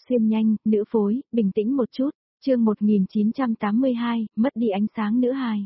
xuyên nhanh, nữ phối, bình tĩnh một chút, chương 1982, mất đi ánh sáng nữ hài.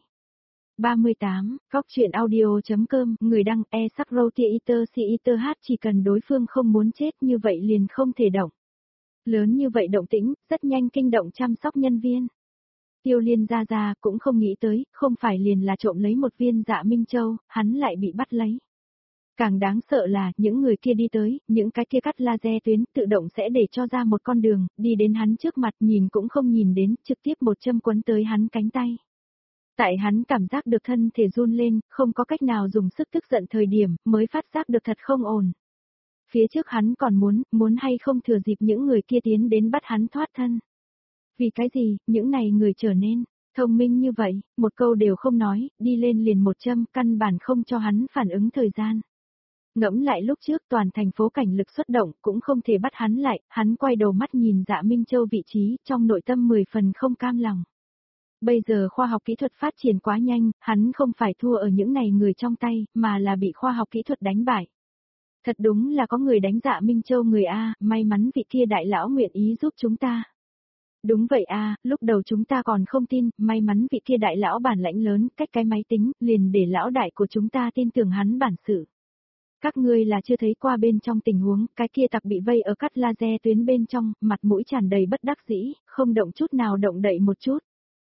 38, Góc truyện audio.com, người đăng sắc Rotiator Theater hát chỉ cần đối phương không muốn chết như vậy liền không thể động. Lớn như vậy động tĩnh, rất nhanh kinh động chăm sóc nhân viên. Tiêu Liên ra cũng không nghĩ tới, không phải liền là trộm lấy một viên Dạ Minh Châu, hắn lại bị bắt lấy. Càng đáng sợ là, những người kia đi tới, những cái kia cắt laser tuyến tự động sẽ để cho ra một con đường, đi đến hắn trước mặt nhìn cũng không nhìn đến, trực tiếp một châm quấn tới hắn cánh tay. Tại hắn cảm giác được thân thể run lên, không có cách nào dùng sức tức giận thời điểm, mới phát giác được thật không ổn. Phía trước hắn còn muốn hay không thừa dịp những người kia tiến đến bắt hắn thoát thân. Vì cái gì, những này người trở nên thông minh như vậy, một câu đều không nói, đi lên liền một châm, căn bản không cho hắn phản ứng thời gian. Ngẫm lại lúc trước toàn thành phố cảnh lực xuất động, cũng không thể bắt hắn lại, hắn quay đầu mắt nhìn Dạ Minh Châu vị trí, trong nội tâm 10 phần không cam lòng. Bây giờ khoa học kỹ thuật phát triển quá nhanh, hắn không phải thua ở những này người trong tay, mà là bị khoa học kỹ thuật đánh bại. Thật đúng là có người đánh Dạ Minh Châu người A, may mắn vị kia đại lão nguyện ý giúp chúng ta. Đúng vậy a, lúc đầu chúng ta còn không tin, may mắn vị kia đại lão bản lãnh lớn, cách cái máy tính, liền để lão đại của chúng ta tin tưởng hắn bản sự. Các ngươi là chưa thấy qua bên trong tình huống, cái kia tặc bị vây ở cắt laser tuyến bên trong, mặt mũi tràn đầy bất đắc dĩ, không động chút nào động đậy một chút.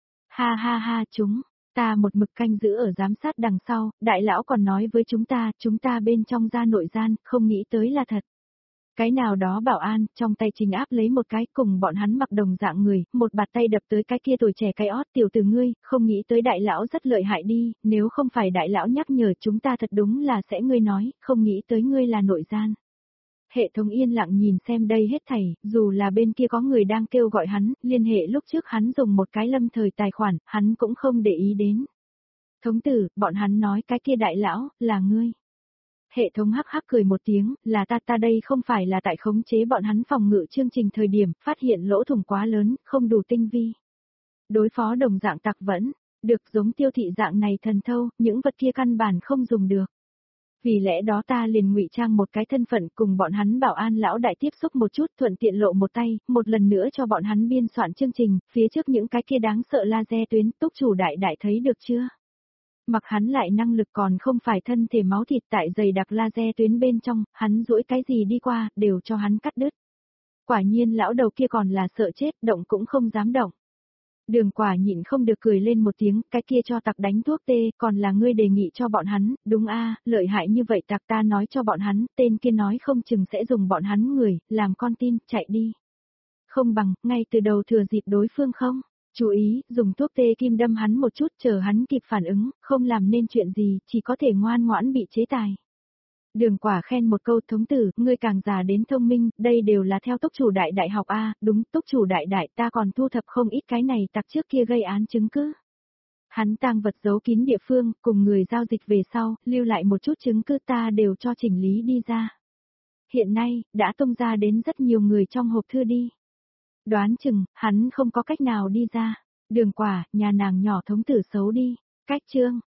Ha ha ha ta một mực canh giữ ở giám sát đằng sau, đại lão còn nói với chúng ta bên trong ra nội gian, không nghĩ tới là thật. Cái nào đó bảo an, trong tay chính áp lấy một cái cùng bọn hắn mặc đồng dạng người, một bạt tay đập tới cái kia tuổi trẻ cái ót tiểu từ ngươi, không nghĩ tới đại lão rất lợi hại đi, nếu không phải đại lão nhắc nhở chúng ta thật đúng là sẽ ngươi nói, không nghĩ tới ngươi là nội gian. Hệ thống yên lặng nhìn xem đây hết thảy, dù là bên kia có người đang kêu gọi hắn, liên hệ lúc trước hắn dùng một cái lâm thời tài khoản, hắn cũng không để ý đến. Thống tử, bọn hắn nói cái kia đại lão, là ngươi. Hệ thống hắc hắc cười một tiếng, là ta đây không phải là tại khống chế bọn hắn phòng ngự chương trình thời điểm, phát hiện lỗ thủng quá lớn, không đủ tinh vi. Đối phó đồng dạng tặc vẫn, được giống tiêu thị dạng này thần thâu, những vật kia căn bản không dùng được. Vì lẽ đó ta liền ngụy trang một cái thân phận cùng bọn hắn bảo an lão đại tiếp xúc một chút, thuận tiện lộ một tay, một lần nữa cho bọn hắn biên soạn chương trình, phía trước những cái kia đáng sợ laser tuyến, túc chủ đại thấy được chưa? Mặc hắn lại năng lực còn không phải thân thể máu thịt tại dày đặc laser tuyến bên trong, hắn duỗi cái gì đi qua, đều cho hắn cắt đứt. Quả nhiên lão đầu kia còn là sợ chết, động cũng không dám động. Đường Quả nhịn không được cười lên một tiếng, cái kia cho tặc đánh thuốc tê, còn là ngươi đề nghị cho bọn hắn, đúng a, lợi hại như vậy tặc ta nói cho bọn hắn, tên kia nói không chừng sẽ dùng bọn hắn người, làm con tin, chạy đi. Không bằng, ngay từ đầu thừa dịp đối phương không? Chú ý, dùng thuốc tê kim đâm hắn một chút chờ hắn kịp phản ứng, không làm nên chuyện gì, chỉ có thể ngoan ngoãn bị chế tài. Đường Quả khen một câu thống tử, ngươi càng già đến thông minh, đây đều là theo túc chủ đại học A, đúng, túc chủ đại ta còn thu thập không ít cái này tặc trước kia gây án chứng cứ. Hắn tang vật giấu kín địa phương, cùng người giao dịch về sau, lưu lại một chút chứng cứ ta đều cho chỉnh lý đi ra. Hiện nay, đã tung ra đến rất nhiều người trong hộp thư đi. Đoán chừng, hắn không có cách nào đi ra. Đường Quả, nhà nàng nhỏ thống tử xấu đi. Cách chương.